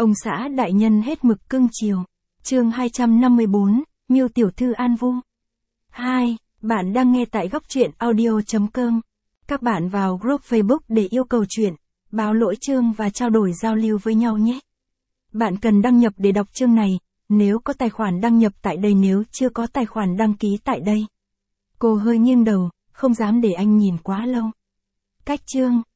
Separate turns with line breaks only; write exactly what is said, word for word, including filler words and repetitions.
Ông xã đại nhân hết mực cưng chiều. Chương hai trăm năm mươi bốn, Miêu tiểu thư an vui. hai. Bạn đang nghe tại góc truyện audio chấm com. Các bạn vào group Facebook để yêu cầu chuyện, báo lỗi chương và trao đổi giao lưu với nhau nhé. Bạn cần đăng nhập để đọc chương này, nếu có tài khoản đăng nhập tại đây, nếu chưa có tài khoản đăng ký tại đây. Cô hơi nghiêng đầu, không dám để anh nhìn quá lâu. Cách chương.